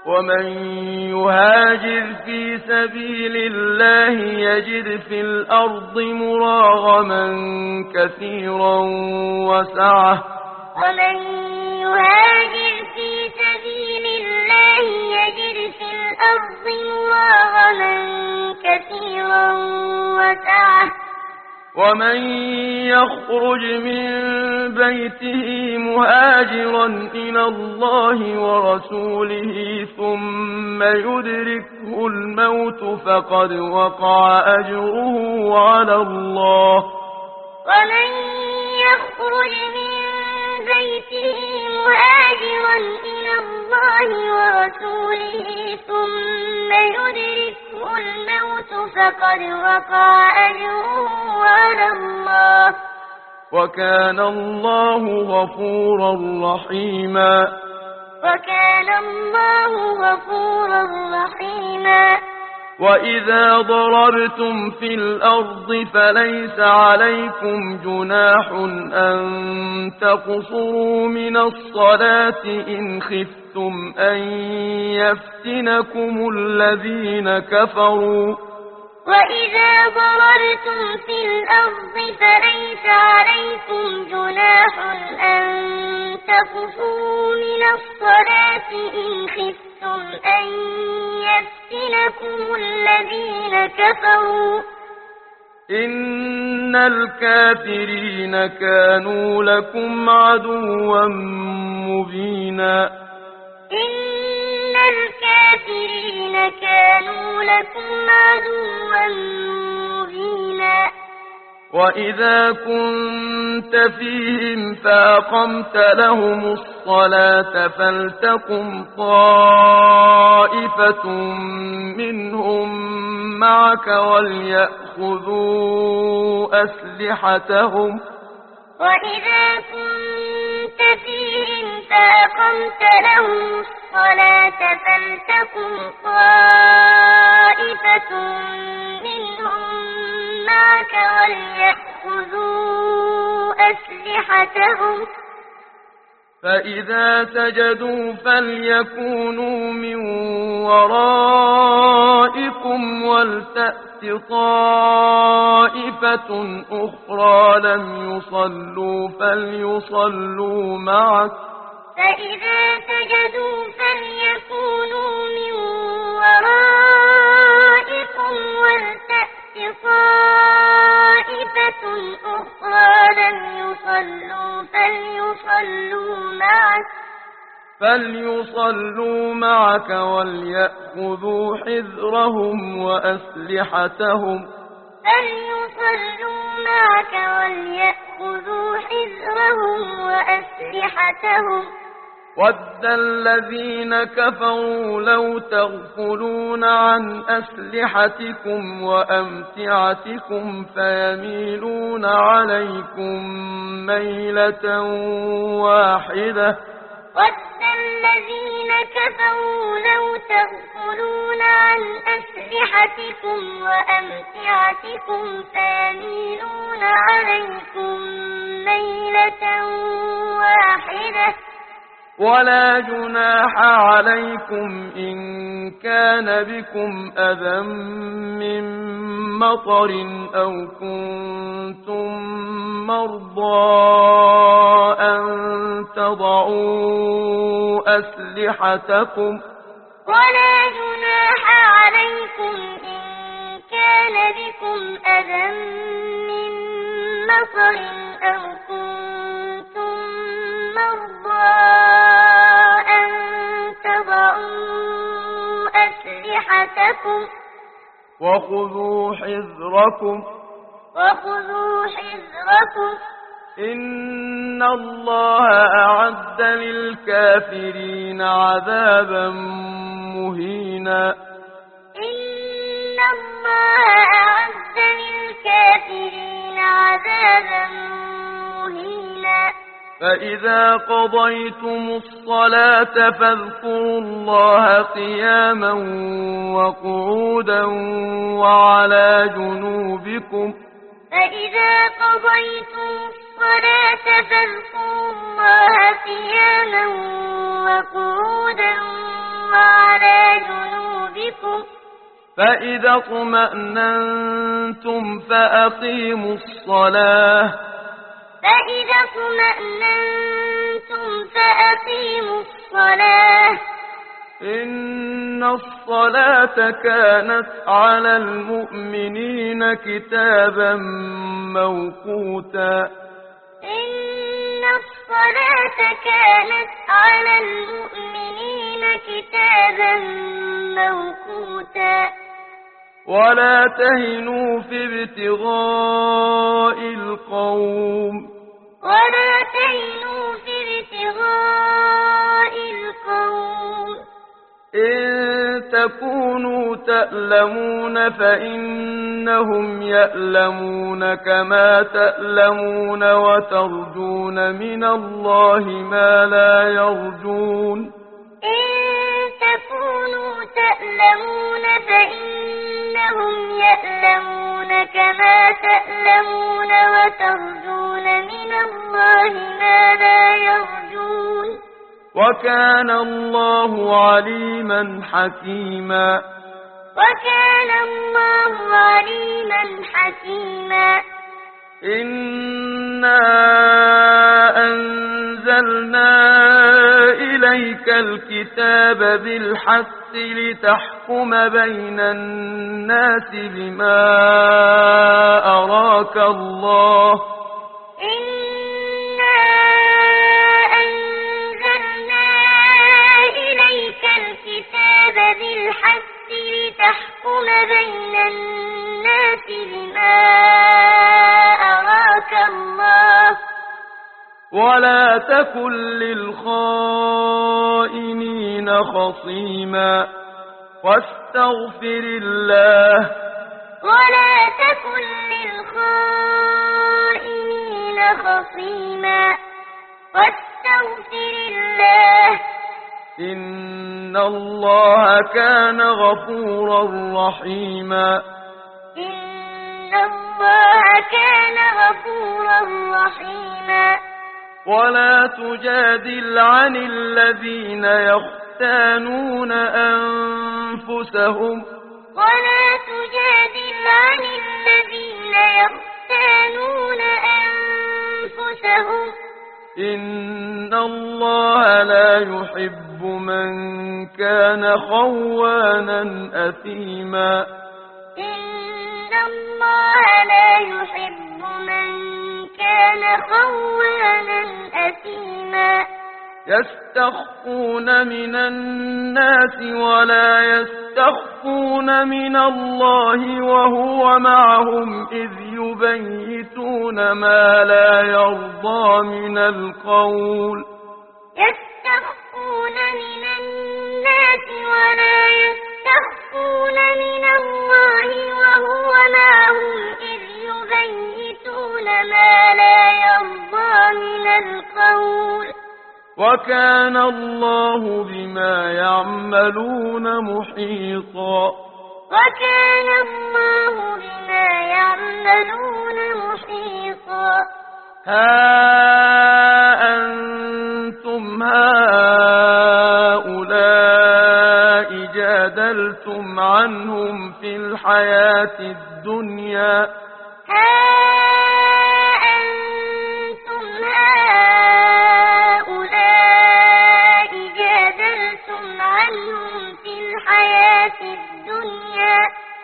ومن يهاجر في سبيل الله يجد في الأرض مراغما كثيرا وسعة ومن يهاجر في سبيل الله يجد في الأرض مراغما كثيرا وسعة ومن يخرج من بيته مهاجرا إلى الله ورسوله ثم يدركه الموت فقد وقع أجره على الله ومن يخرج من بيته مهاجرا إلى الله ورسوله ثم يدركه الموت فقد وقع أجره على الله وكان الله غفورا رحيما وكان الله غفورا رحيما وإذا ضربتم في الأرض فليس عليكم جناح أن تقصروا من الصلاة إن خفتم أن يفتنكم الذين كفروا وإذا ضربتم في الأرض فليس عليكم جناح أن تقصروا من الصلاة إن خفتم أن يفتنكم الذين كفروا إن الكافرين كانوا لكم عدوا مبينا إن الكافرين كانوا لكم عدوا مبينا وإذا كنت فيهم فأقمت لهم الصلاة فلتقم طائفة منهم معك وليأخذوا أسلحتهم وإذا كنت فيهم فأقمت لهم الصلاة فلتقم طائفة منهم معك وليأخذوا أسلحتهم فإذا سجدوا فليكونوا من ورائكم ولتأت طائفة أخرى لم يصلوا فليصلوا معك فإذا سجدوا فليكونوا من ورائكم ولتأت طائفة أخرى لم يصلوا فليصلوا معك وليأخذوا حذرهم وأسلحتهم ود الذين كفروا لو تغفلون عن أسلحتكم وأمتعتكم فيميلون عليكم ميلة واحدة ود الذين كفروا لو تغفلون عن أسلحتكم وأمتعتكم فيميلون عليكم ميلة واحدة ولا جناح عليكم إن كان بكم أذى من مطر أو كنتم مرضى أن تضعوا أسلحتكم ولا جناح عليكم إن كان بكم أذى من مطر أو كنتم مرضى أن تضعوا أسلحتكم وخذوا حذركم إن الله أعد للكافرين عذابا مهينا إن الله أعد للكافرين عذابا مهينا فإذا قضيتم الصلاة فاذكروا الله قياما وقعودا وعلى جنوبكم فإذا قضيتم الصلاة فاذكروا الله قياما وقعودا وعلى ربكم فإذا اطمأننتم فأقيموا الصلاة فإذا اطمأننتم فأقيموا الصلاة إن الصلاة كانت على المؤمنين كتابا موقوتا إن الصلاة كانت على المؤمنين كتابا موقوتا ولا تهنوا في ابتغاء القوم ولا تهنوا في ابتغاء القوم إن تكونوا تألمون فإنهم يألمون كما تألمون وترجون من الله ما لا يرجون إن تكونوا تألمون فإنهم يألمون كما تألمون وترجون من الله ما لا يرجون وكان الله عليما حكيما وكان الله عليما حكيما إنا أنزلنا إليك الكتاب بالحق لتحكم بين الناس بما أراك الله إنا أنزلنا إليك الكتاب بالحق لتحكم بين الناس بما أراك الله ولا تكن للخائنين خصيما واستغفر الله ولا تكن للخائنين خصيما واستغفر الله إن الله كان غفورا رحيما إن الله كان غفورا رحيما ولا تجادل عن الذين يختانون أنفسهم ولا تجادل عن الذين يختانون أنفسهم إن الله لا يحب من كان خوانا أثيما إن الله لا يحب من كان خوانا أثيما يستخفون من الناس ولا يستخفون من الله وهو معهم إذ يبيتون ما لا يرضى من القول يستخفون من الناس ولا يستخفون من الله وهو معهم إذ يبيتون ما لا يرضى من القول وكان الله بما يعملون محيطا وكان الله بما يعملون محيطا ها أنتم هؤلاء جادلتم عنهم في الحياة الدنيا ها أنتم هؤلاء جادلتم عنهم في الحياة الدنيا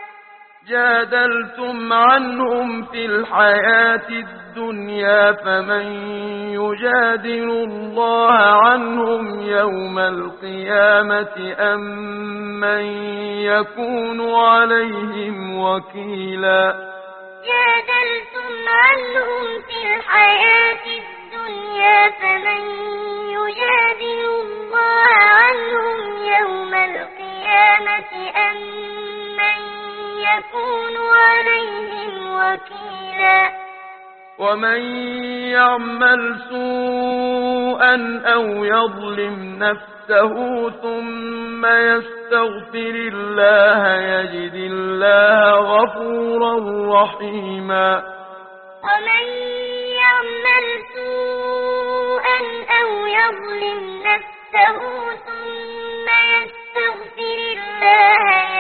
فمن يجادل الله عنهم يوم القيامة أم من يكون عليهم وكيلا جادلتم عنهم في الحياة الدنيا فمن يجادل الله عنهم يوم القيامة أم من يكون عليهم وكيلا ومن يعمل سوءا أو يظلم نفسه ثم يستغفر الله يجد الله غفورا رحيما ومن يعمل سوءا أو يظلم نفسه ثم يستغفر الله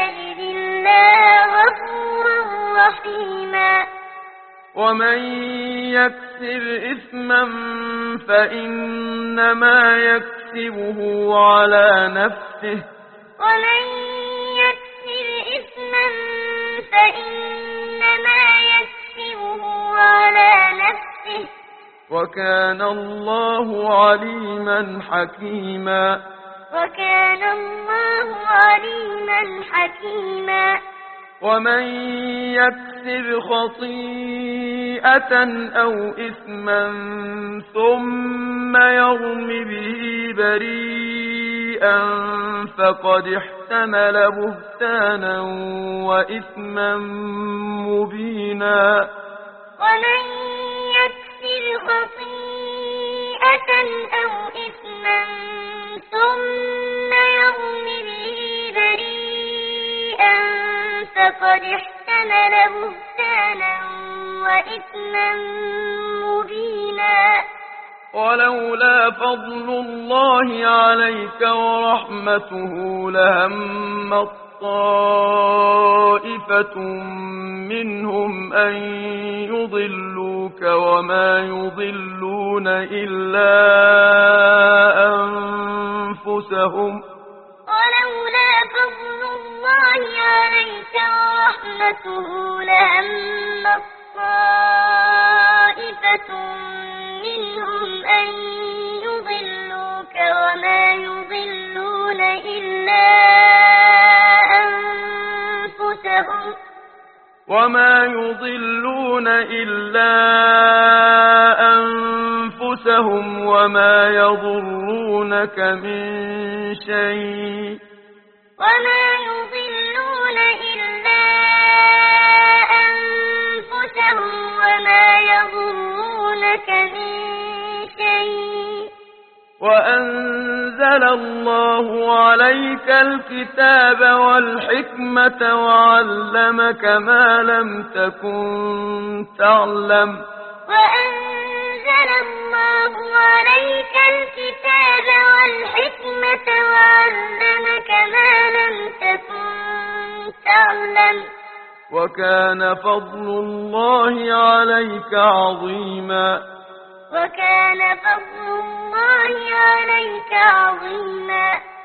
ومن يكسب إثما فإنما يكسبه على نفسه ومن يكسب إثما فإنما يكسبه على نفسه وكان الله عليما حكيما وكان الله عليما حكيما ومن يكسب خطيئة أو إثما ثم يرم به بريئا فقد احتمل بهتانا وإثما مبينا ومن يكسب خطيئة أو إثما ثم يرم به بريئا فقد احتمل بهتانا وإثما مبينا ولولا فضل الله عليك ورحمته لهم طائفة منهم أن يضلوك وما يضلون إلا أنفسهم ولولا فضل الله عليك ورحمته لهم طائفة منهم أن يضلوك وما يضلون إلا أنفسهم وما يضرونك من شيء وما يضلون إلا أنفسهم وما يضرونك من شيء وأنزل الله عليك الكتاب والحكمة وعلمك ما لم تكن تعلم وأنزل الله عليك الكتاب والحكمة وعلمك ما لم تكن تعلم وكان فضل الله عليك عظيما وكان فضل الله عليك عظيما